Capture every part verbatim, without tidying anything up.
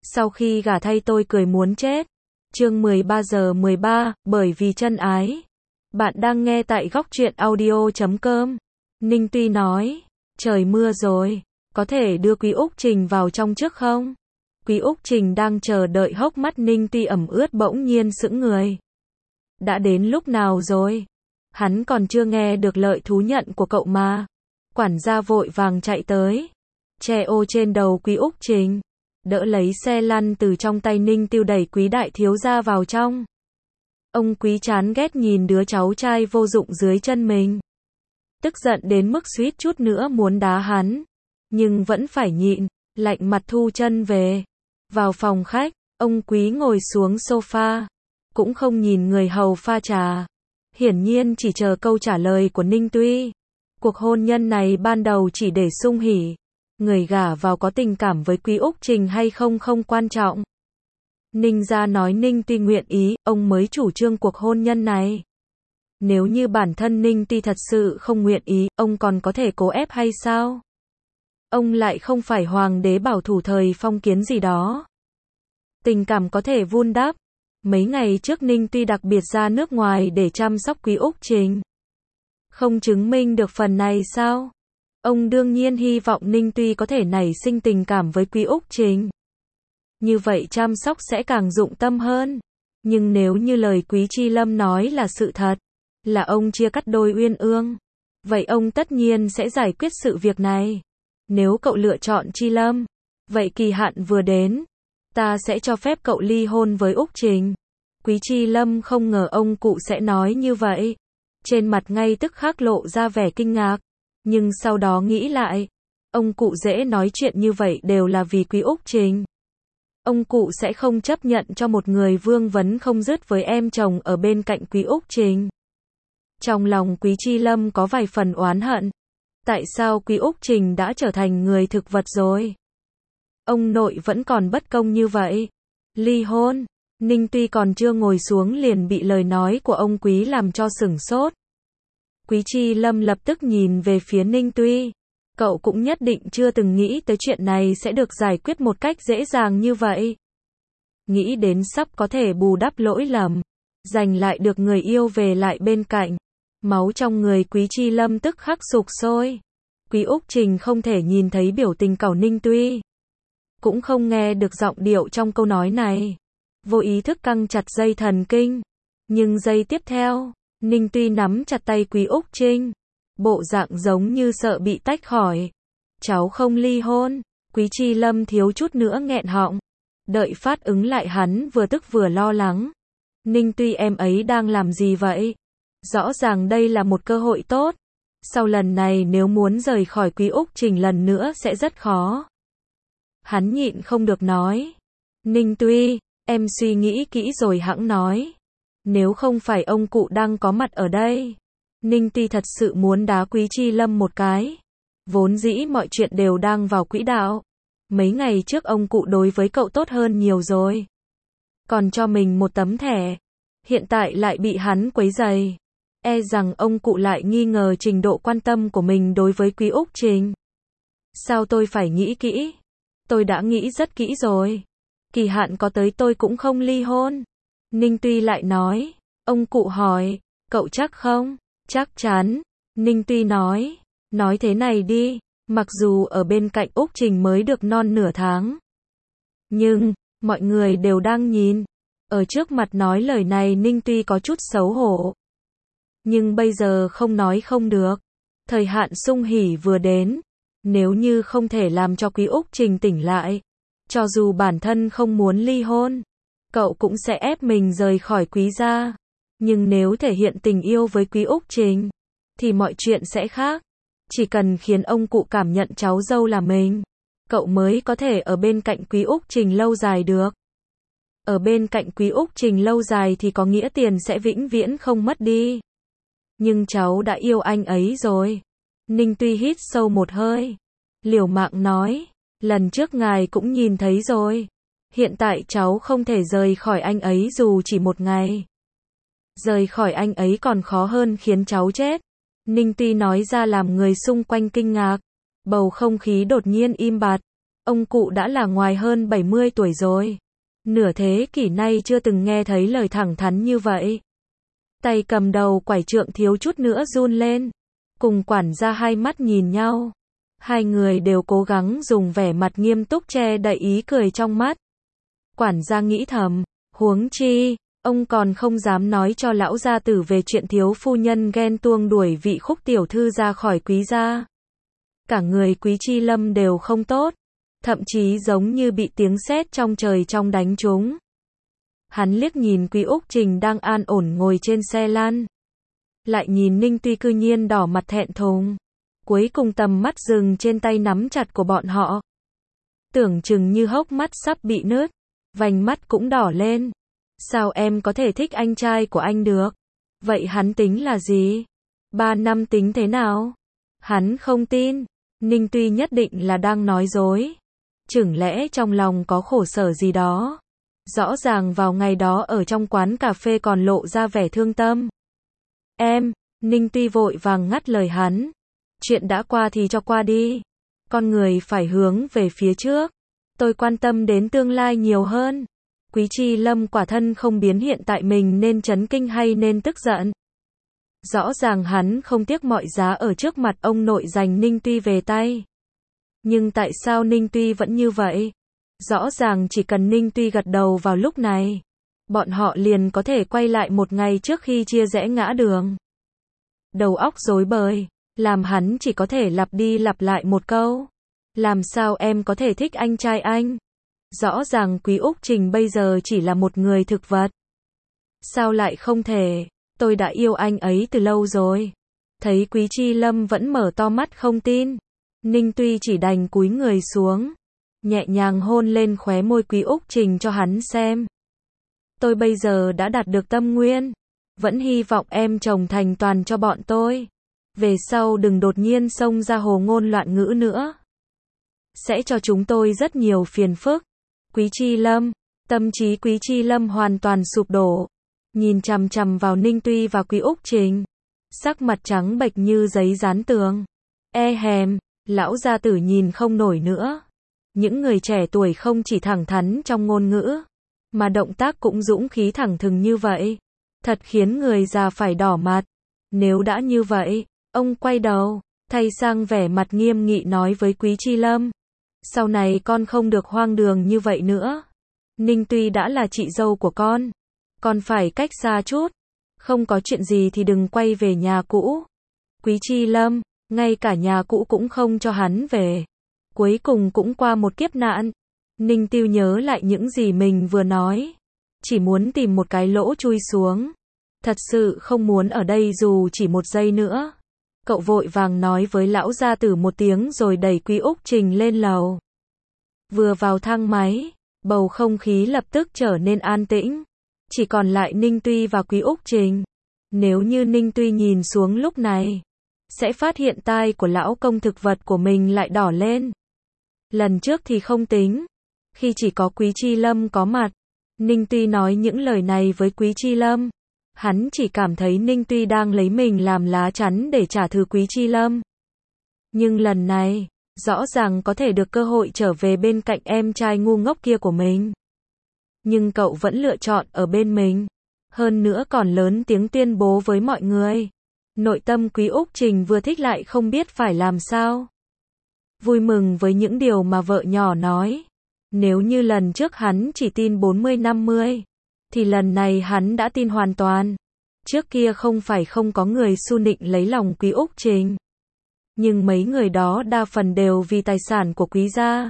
Sau khi gả thay tôi cười muốn chết. Chương mười ba giờ mười ba, bởi vì chân ái. Bạn đang nghe tại góc truyện audio chấm com. Ninh Tuy nói, trời mưa rồi, có thể đưa Quý Úc Trình vào trong trước không? Quý Úc Trình đang chờ đợi, hốc mắt Ninh Tuy ẩm ướt, bỗng nhiên sững người. Đã đến lúc nào rồi? Hắn còn chưa nghe được lời thú nhận của cậu mà. Quản gia vội vàng chạy tới, che ô trên đầu Quý Úc Trình, đỡ lấy xe lăn từ trong tay Ninh Tiêu, đẩy Quý đại thiếu gia vào trong. Ông Quý chán ghét nhìn đứa cháu trai vô dụng dưới chân mình, tức giận đến mức suýt chút nữa muốn đá hắn, nhưng vẫn phải nhịn, lạnh mặt thu chân về. Vào phòng khách, ông Quý ngồi xuống sofa, cũng không nhìn người hầu pha trà, hiển nhiên chỉ chờ câu trả lời của Ninh Tuy. Cuộc hôn nhân này ban đầu chỉ để sung hỉ, người gả vào có tình cảm với Quý Úc Trình hay không không quan trọng. Ninh gia nói Ninh Tuy nguyện ý, ông mới chủ trương cuộc hôn nhân này. Nếu như bản thân Ninh Tuy thật sự không nguyện ý, ông còn có thể cố ép hay sao? Ông lại không phải hoàng đế bảo thủ thời phong kiến gì đó. Tình cảm có thể vun đắp. Mấy ngày trước Ninh Tuy đặc biệt ra nước ngoài để chăm sóc Quý Úc Trình. Không chứng minh được phần này sao? Ông đương nhiên hy vọng Ninh Tuy có thể nảy sinh tình cảm với Quý Úc Trình. Như vậy chăm sóc sẽ càng dụng tâm hơn. Nhưng nếu như lời Quý Chi Lâm nói là sự thật, là ông chia cắt đôi uyên ương, vậy ông tất nhiên sẽ giải quyết sự việc này. Nếu cậu lựa chọn Chi Lâm, vậy kỳ hạn vừa đến, ta sẽ cho phép cậu ly hôn với Úc Trình. Quý Chi Lâm không ngờ ông cụ sẽ nói như vậy. Trên mặt ngay tức khắc lộ ra vẻ kinh ngạc. Nhưng sau đó nghĩ lại, ông cụ dễ nói chuyện như vậy đều là vì Quý Úc Trình. Ông cụ sẽ không chấp nhận cho một người vương vấn không dứt với em chồng ở bên cạnh Quý Úc Trình. Trong lòng Quý Chi Lâm có vài phần oán hận. Tại sao Quý Úc Trình đã trở thành người thực vật rồi? Ông nội vẫn còn bất công như vậy. Ly hôn. Ninh Tuy còn chưa ngồi xuống liền bị lời nói của ông Quý làm cho sửng sốt. Quý Chi Lâm lập tức nhìn về phía Ninh Tuy. Cậu cũng nhất định chưa từng nghĩ tới chuyện này sẽ được giải quyết một cách dễ dàng như vậy. Nghĩ đến sắp có thể bù đắp lỗi lầm, giành lại được người yêu về lại bên cạnh. Máu trong người Quý Chi Lâm tức khắc sục sôi. Quý Úc Trình không thể nhìn thấy biểu tình của Ninh Tuy, cũng không nghe được giọng điệu trong câu nói này. Vô ý thức căng chặt dây thần kinh. Nhưng giây tiếp theo, Ninh Tuy nắm chặt tay Quý Úc Trình, bộ dạng giống như sợ bị tách khỏi. Cháu không ly hôn. Quý Chi Lâm thiếu chút nữa nghẹn họng. Đợi phát ứng lại, hắn vừa tức vừa lo lắng. Ninh Tuy, em ấy đang làm gì vậy? Rõ ràng đây là một cơ hội tốt. Sau lần này nếu muốn rời khỏi Quý Úc Trình lần nữa sẽ rất khó. Hắn nhịn không được nói. Ninh Tuy, em suy nghĩ kỹ rồi hẵng nói. Nếu không phải ông cụ đang có mặt ở đây. Ninh Tuy thật sự muốn đá Quý Chi Lâm một cái. Vốn dĩ mọi chuyện đều đang vào quỹ đạo. Mấy ngày trước ông cụ đối với cậu tốt hơn nhiều rồi. Còn cho mình một tấm thẻ. Hiện tại lại bị hắn quấy rầy. E rằng ông cụ lại nghi ngờ trình độ quan tâm của mình đối với Quý Úc Trình. Sao tôi phải nghĩ kỹ? Tôi đã nghĩ rất kỹ rồi. Kỳ hạn có tới tôi cũng không ly hôn. Ninh Tuy lại nói. Ông cụ hỏi, cậu chắc không? Chắc chắn. Ninh Tuy nói. Nói thế này đi, mặc dù ở bên cạnh Úc Trình mới được non nửa tháng, nhưng, mọi người đều đang nhìn. Ở trước mặt nói lời này Ninh Tuy có chút xấu hổ. Nhưng bây giờ không nói không được. Thời hạn sung hỉ vừa đến. Nếu như không thể làm cho Quý Úc Trình tỉnh lại, cho dù bản thân không muốn ly hôn, cậu cũng sẽ ép mình rời khỏi Quý gia. Nhưng nếu thể hiện tình yêu với Quý Úc Trình, thì mọi chuyện sẽ khác. Chỉ cần khiến ông cụ cảm nhận cháu dâu là mình, cậu mới có thể ở bên cạnh Quý Úc Trình lâu dài được. Ở bên cạnh Quý Úc Trình lâu dài thì có nghĩa tiền sẽ vĩnh viễn không mất đi. Nhưng cháu đã yêu anh ấy rồi. Ninh Tuy hít sâu một hơi. Liều mạng nói. Lần trước ngài cũng nhìn thấy rồi. Hiện tại cháu không thể rời khỏi anh ấy dù chỉ một ngày. Rời khỏi anh ấy còn khó hơn khiến cháu chết. Ninh Tuy nói ra làm người xung quanh kinh ngạc. Bầu không khí đột nhiên im bặt. Ông cụ đã là ngoài hơn bảy mươi tuổi rồi. Nửa thế kỷ nay chưa từng nghe thấy lời thẳng thắn như vậy. Tay cầm đầu quải trượng thiếu chút nữa run lên. Cùng quản gia hai mắt nhìn nhau. Hai người đều cố gắng dùng vẻ mặt nghiêm túc che đậy ý cười trong mắt. Quản gia nghĩ thầm, huống chi, ông còn không dám nói cho lão gia tử về chuyện thiếu phu nhân ghen tuông đuổi vị Khúc tiểu thư ra khỏi Quý gia. Cả người Quý Chi Lâm đều không tốt, thậm chí giống như bị tiếng sét trong trời trong đánh trúng. Hắn liếc nhìn Quý Úc Trình đang an ổn ngồi trên xe lăn. Lại nhìn Ninh Tuy cư nhiên đỏ mặt thẹn thùng. Cuối cùng tầm mắt dừng trên tay nắm chặt của bọn họ. Tưởng chừng như hốc mắt sắp bị nứt, vành mắt cũng đỏ lên. Sao em có thể thích anh trai của anh được? Vậy hắn tính là gì? Ba năm tính thế nào? Hắn không tin. Ninh Tuy nhất định là đang nói dối. Chừng lẽ trong lòng có khổ sở gì đó. Rõ ràng vào ngày đó ở trong quán cà phê còn lộ ra vẻ thương tâm. Em, Ninh Tuy vội vàng ngắt lời hắn. Chuyện đã qua thì cho qua đi. Con người phải hướng về phía trước. Tôi quan tâm đến tương lai nhiều hơn. Quý Chi Lâm quả thân không biến hiện tại mình nên chấn kinh hay nên tức giận. Rõ ràng hắn không tiếc mọi giá ở trước mặt ông nội giành Ninh Tuy về tay. Nhưng tại sao Ninh Tuy vẫn như vậy? Rõ ràng chỉ cần Ninh Tuy gật đầu vào lúc này, bọn họ liền có thể quay lại một ngày trước khi chia rẽ ngã đường. Đầu óc rối bời, làm hắn chỉ có thể lặp đi lặp lại một câu. Làm sao em có thể thích anh trai anh? Rõ ràng Quý Úc Trình bây giờ chỉ là một người thực vật. Sao lại không thể? Tôi đã yêu anh ấy từ lâu rồi. Thấy Quý Chi Lâm vẫn mở to mắt không tin. Ninh Tuy chỉ đành cúi người xuống, nhẹ nhàng hôn lên khóe môi Quý Úc Trình cho hắn xem. Tôi bây giờ đã đạt được tâm nguyên. Vẫn hy vọng em chồng thành toàn cho bọn tôi. Về sau đừng đột nhiên xông ra hồ ngôn loạn ngữ nữa. Sẽ cho chúng tôi rất nhiều phiền phức. Quý Chi Lâm, tâm trí Quý Chi Lâm hoàn toàn sụp đổ. Nhìn chằm chằm vào Ninh Tuy và Quý Úc Trình. Sắc mặt trắng bệch như giấy dán tường. E hèm, lão gia tử nhìn không nổi nữa. Những người trẻ tuổi không chỉ thẳng thắn trong ngôn ngữ, mà động tác cũng dũng khí thẳng thừng như vậy. Thật khiến người già phải đỏ mặt. Nếu đã như vậy, ông quay đầu, thay sang vẻ mặt nghiêm nghị nói với Quý Chi Lâm. Sau này con không được hoang đường như vậy nữa. Ninh Tuy đã là chị dâu của con. Con phải cách xa chút. Không có chuyện gì thì đừng quay về nhà cũ. Quý Chi Lâm, ngay cả nhà cũ cũng không cho hắn về. Cuối cùng cũng qua một kiếp nạn. Ninh Tiêu nhớ lại những gì mình vừa nói. Chỉ muốn tìm một cái lỗ chui xuống. Thật sự không muốn ở đây dù chỉ một giây nữa. Cậu vội vàng nói với lão gia tử một tiếng rồi đẩy Quý Úc Trình lên lầu. Vừa vào thang máy, bầu không khí lập tức trở nên an tĩnh. Chỉ còn lại Ninh Tuy và Quý Úc Trình. Nếu như Ninh Tuy nhìn xuống lúc này, sẽ phát hiện tai của lão công thực vật của mình lại đỏ lên. Lần trước thì không tính. Khi chỉ có Quý Chi Lâm có mặt, Ninh Tuy nói những lời này với Quý Chi Lâm. Hắn chỉ cảm thấy Ninh Tuy đang lấy mình làm lá chắn để trả thù Quý Chi Lâm. Nhưng lần này, rõ ràng có thể được cơ hội trở về bên cạnh em trai ngu ngốc kia của mình. Nhưng cậu vẫn lựa chọn ở bên mình. Hơn nữa còn lớn tiếng tuyên bố với mọi người. Nội tâm Quý Úc Trình vừa thích lại không biết phải làm sao. Vui mừng với những điều mà vợ nhỏ nói. Nếu như lần trước hắn chỉ tin bốn mươi năm mươi, thì lần này hắn đã tin hoàn toàn. Trước kia không phải không có người su nịnh lấy lòng Quý Úc Trình. Nhưng mấy người đó đa phần đều vì tài sản của Quý gia.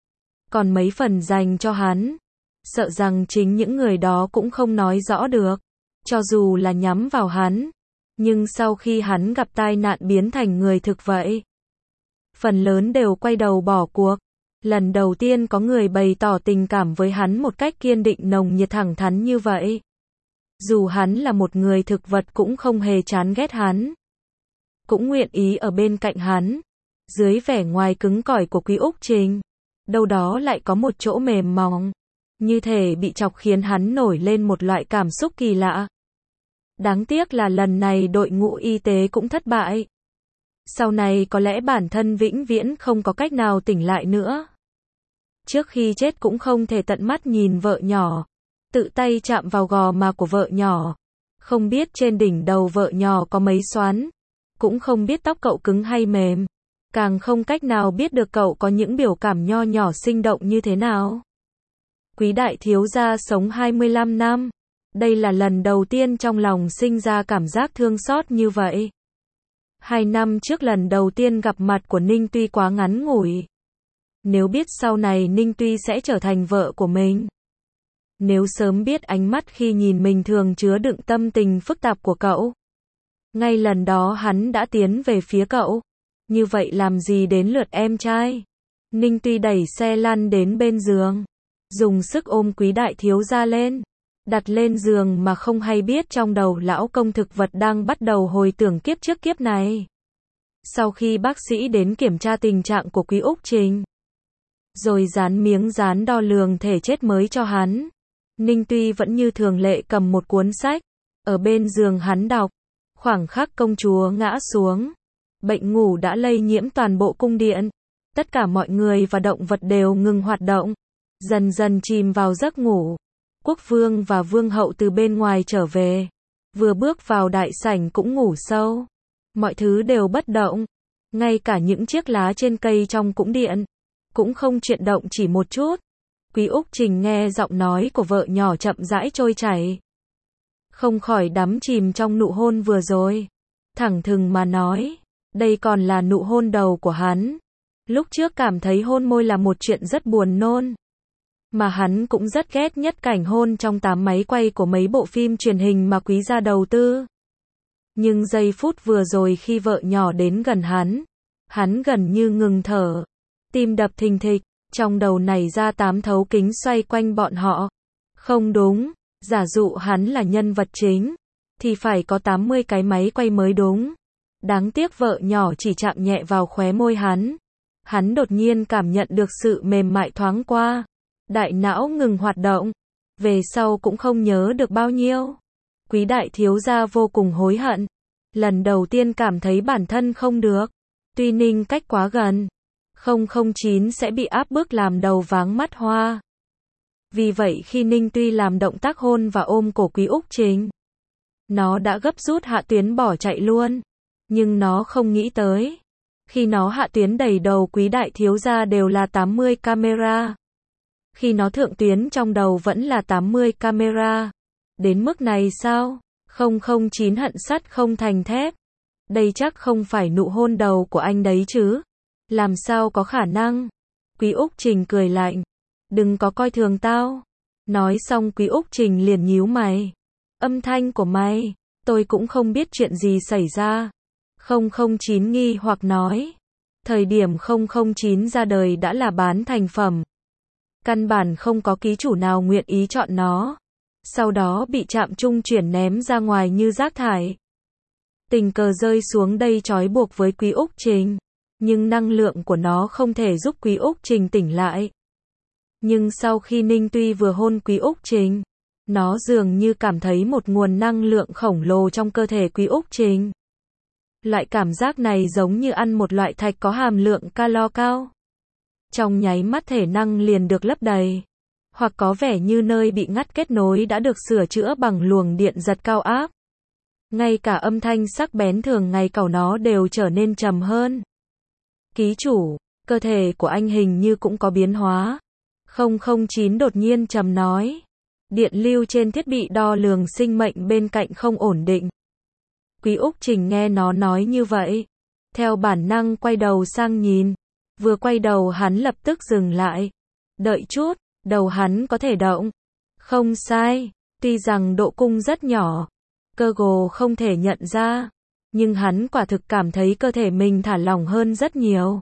Còn mấy phần dành cho hắn. Sợ rằng chính những người đó cũng không nói rõ được. Cho dù là nhắm vào hắn. Nhưng sau khi hắn gặp tai nạn biến thành người thực vậy, phần lớn đều quay đầu bỏ cuộc. Lần đầu tiên có người bày tỏ tình cảm với hắn một cách kiên định nồng nhiệt thẳng thắn như vậy. Dù hắn là một người thực vật cũng không hề chán ghét hắn. Cũng nguyện ý ở bên cạnh hắn. Dưới vẻ ngoài cứng cỏi của Quý Úc Trình, đâu đó lại có một chỗ mềm mỏng. Như thể bị chọc khiến hắn nổi lên một loại cảm xúc kỳ lạ. Đáng tiếc là lần này đội ngũ y tế cũng thất bại. Sau này có lẽ bản thân vĩnh viễn không có cách nào tỉnh lại nữa. Trước khi chết cũng không thể tận mắt nhìn vợ nhỏ, tự tay chạm vào gò má của vợ nhỏ. Không biết trên đỉnh đầu vợ nhỏ có mấy xoắn, cũng không biết tóc cậu cứng hay mềm, càng không cách nào biết được cậu có những biểu cảm nho nhỏ sinh động như thế nào. Quý đại thiếu gia sống hai mươi lăm năm, đây là lần đầu tiên trong lòng sinh ra cảm giác thương xót như vậy. Hai năm trước lần đầu tiên gặp mặt của Ninh Tuy quá ngắn ngủi. Nếu biết sau này Ninh Tuy sẽ trở thành vợ của mình, nếu sớm biết ánh mắt khi nhìn mình thường chứa đựng tâm tình phức tạp của cậu, ngay lần đó hắn đã tiến về phía cậu. Như vậy làm gì đến lượt em trai? Ninh Tuy đẩy xe lăn đến bên giường, dùng sức ôm quý đại thiếu gia lên, đặt lên giường mà không hay biết trong đầu lão công thực vật đang bắt đầu hồi tưởng kiếp trước kiếp này. Sau khi bác sĩ đến kiểm tra tình trạng của Quý Úc Trình, rồi dán miếng dán đo lường thể chất mới cho hắn, Ninh Tuy vẫn như thường lệ cầm một cuốn sách, ở bên giường hắn đọc. Khoảng khắc công chúa ngã xuống, bệnh ngủ đã lây nhiễm toàn bộ cung điện. Tất cả mọi người và động vật đều ngừng hoạt động, dần dần chìm vào giấc ngủ. Quốc vương và vương hậu từ bên ngoài trở về, vừa bước vào đại sảnh cũng ngủ sâu. Mọi thứ đều bất động, ngay cả những chiếc lá trên cây trong cung điện cũng không chuyển động chỉ một chút. Quý Úc Trình nghe giọng nói của vợ nhỏ chậm rãi trôi chảy, không khỏi đắm chìm trong nụ hôn vừa rồi. Thẳng thừng mà nói, đây còn là nụ hôn đầu của hắn. Lúc trước cảm thấy hôn môi là một chuyện rất buồn nôn, mà hắn cũng rất ghét nhất cảnh hôn trong tám máy quay của mấy bộ phim truyền hình mà quý gia đầu tư. Nhưng giây phút vừa rồi khi vợ nhỏ đến gần hắn, hắn gần như ngừng thở, tim đập thình thịch, trong đầu nảy ra tám thấu kính xoay quanh bọn họ. Không đúng, giả dụ hắn là nhân vật chính, thì phải có tám mươi cái máy quay mới đúng. Đáng tiếc vợ nhỏ chỉ chạm nhẹ vào khóe môi hắn. Hắn đột nhiên cảm nhận được sự mềm mại thoáng qua. Đại não ngừng hoạt động. Về sau cũng không nhớ được bao nhiêu. Quý đại thiếu gia vô cùng hối hận. Lần đầu tiên cảm thấy bản thân không được. Tuy Ninh cách quá gần, không không chín sẽ bị áp bức làm đầu váng mắt hoa. Vì vậy khi Ninh Tuy làm động tác hôn và ôm cổ Quý Úc Trình, nó đã gấp rút hạ tuyến bỏ chạy luôn. Nhưng nó không nghĩ tới, khi nó hạ tuyến đầy đầu quý đại thiếu gia đều là tám mươi camera. Khi nó thượng tuyến trong đầu vẫn là tám mươi camera. Đến mức này sao? không không chín hận sắt không thành thép. Đây chắc không phải nụ hôn đầu của anh đấy chứ? Làm sao có khả năng? Quý Úc Trình cười lạnh. Đừng có coi thường tao. Nói xong Quý Úc Trình liền nhíu mày. Âm thanh của mày, tôi cũng không biết chuyện gì xảy ra. không không chín nghi hoặc nói. Thời điểm không không chín ra đời đã là bán thành phẩm. Căn bản không có ký chủ nào nguyện ý chọn nó. Sau đó bị Trạm Trung chuyển ném ra ngoài như rác thải. Tình cờ rơi xuống đây trói buộc với Quý Úc Trình. Nhưng năng lượng của nó không thể giúp Quý Úc Trình tỉnh lại. Nhưng sau khi Ninh Tuy vừa hôn Quý Úc Trình, nó dường như cảm thấy một nguồn năng lượng khổng lồ trong cơ thể Quý Úc Trình. Loại cảm giác này giống như ăn một loại thạch có hàm lượng calo cao. Trong nháy mắt thể năng liền được lấp đầy. Hoặc có vẻ như nơi bị ngắt kết nối đã được sửa chữa bằng luồng điện giật cao áp. Ngay cả âm thanh sắc bén thường ngày của nó đều trở nên trầm hơn. Ký chủ, cơ thể của anh hình như cũng có biến hóa. không không chín đột nhiên trầm nói. Điện lưu trên thiết bị đo lường sinh mệnh bên cạnh không ổn định. Quý Úc Trình nghe nó nói như vậy, theo bản năng quay đầu sang nhìn. Vừa quay đầu hắn lập tức dừng lại. Đợi chút, đầu hắn có thể động. Không sai, tuy rằng độ cung rất nhỏ, cơ hồ không thể nhận ra, nhưng hắn quả thực cảm thấy cơ thể mình thả lỏng hơn rất nhiều.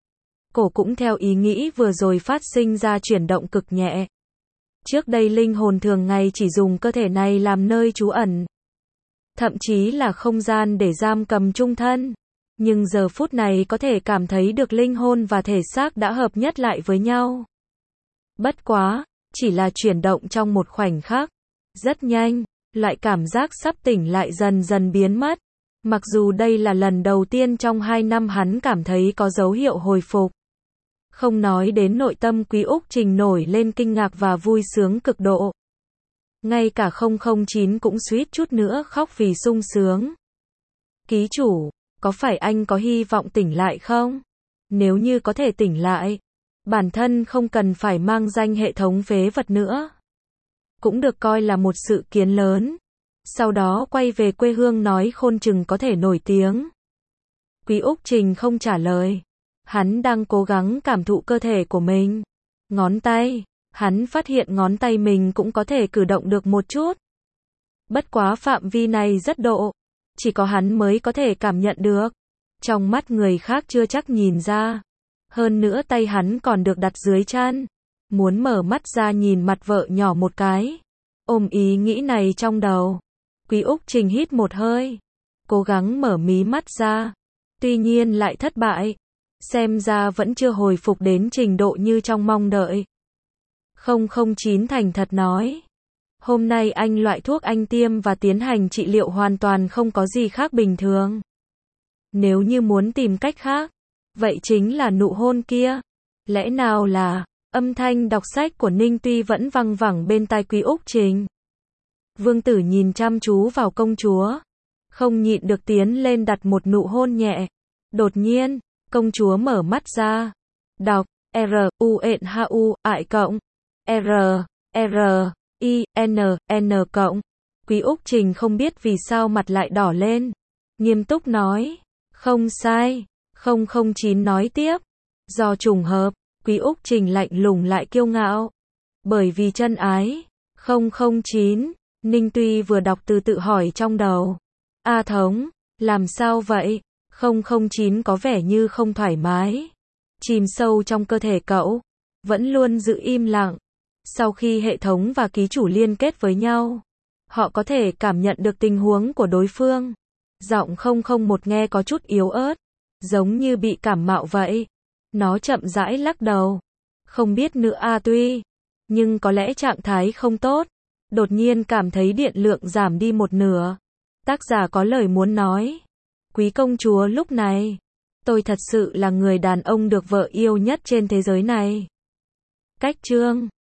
Cổ cũng theo ý nghĩ vừa rồi phát sinh ra chuyển động cực nhẹ. Trước đây linh hồn thường ngày chỉ dùng cơ thể này làm nơi trú ẩn, thậm chí là không gian để giam cầm chung thân. Nhưng giờ phút này có thể cảm thấy được linh hồn và thể xác đã hợp nhất lại với nhau. Bất quá, chỉ là chuyển động trong một khoảnh khắc. Rất nhanh, loại cảm giác sắp tỉnh lại dần dần biến mất. Mặc dù đây là lần đầu tiên trong hai năm hắn cảm thấy có dấu hiệu hồi phục. Không nói đến nội tâm Quý Úc Trình nổi lên kinh ngạc và vui sướng cực độ. Ngay cả không không chín cũng suýt chút nữa khóc vì sung sướng. Ký chủ, có phải anh có hy vọng tỉnh lại không? Nếu như có thể tỉnh lại, bản thân không cần phải mang danh hệ thống phế vật nữa. Cũng được coi là một sự kiến lớn. Sau đó quay về quê hương nói khôn chừng có thể nổi tiếng. Quý Úc Trình không trả lời. Hắn đang cố gắng cảm thụ cơ thể của mình. Ngón tay, hắn phát hiện ngón tay mình cũng có thể cử động được một chút. Bất quá phạm vi này rất độ. Chỉ có hắn mới có thể cảm nhận được. Trong mắt người khác chưa chắc nhìn ra. Hơn nữa tay hắn còn được đặt dưới chân. Muốn mở mắt ra nhìn mặt vợ nhỏ một cái. Ôm ý nghĩ này trong đầu. Quý Úc Trình hít một hơi. Cố gắng mở mí mắt ra. Tuy nhiên lại thất bại. Xem ra vẫn chưa hồi phục đến trình độ như trong mong đợi. không không chín thành thật nói. Hôm nay anh loại thuốc anh tiêm và tiến hành trị liệu hoàn toàn không có gì khác bình thường. Nếu như muốn tìm cách khác, vậy chính là nụ hôn kia. Lẽ nào là, âm thanh đọc sách của Ninh Tuy vẫn văng vẳng bên tai Quý Úc Trình. Vương Tử nhìn chăm chú vào công chúa. Không nhịn được tiến lên đặt một nụ hôn nhẹ. Đột nhiên, công chúa mở mắt ra. Đọc, R, U, N, H, U, I, cộng. R, R, I, N, N, cộng. Quý Úc Trình không biết vì sao mặt lại đỏ lên. Nghiêm túc nói. Không sai. không không chín nói tiếp. Do trùng hợp, Quý Úc Trình lạnh lùng lại kiêu ngạo. Bởi vì chân ái. không không chín. Ninh Tuy vừa đọc từ tự hỏi trong đầu. A Thống, làm sao vậy? không không chín có vẻ như không thoải mái. Chìm sâu trong cơ thể cậu. Vẫn luôn giữ im lặng. Sau khi hệ thống và ký chủ liên kết với nhau, họ có thể cảm nhận được tình huống của đối phương. Giọng không không một nghe có chút yếu ớt, giống như bị cảm mạo vậy. Nó chậm rãi lắc đầu. Không biết nữa a tuy, nhưng có lẽ trạng thái không tốt. Đột nhiên cảm thấy điện lượng giảm đi một nửa. Tác giả có lời muốn nói. Quý công chúa lúc này, tôi thật sự là người đàn ông được vợ yêu nhất trên thế giới này. Cách chương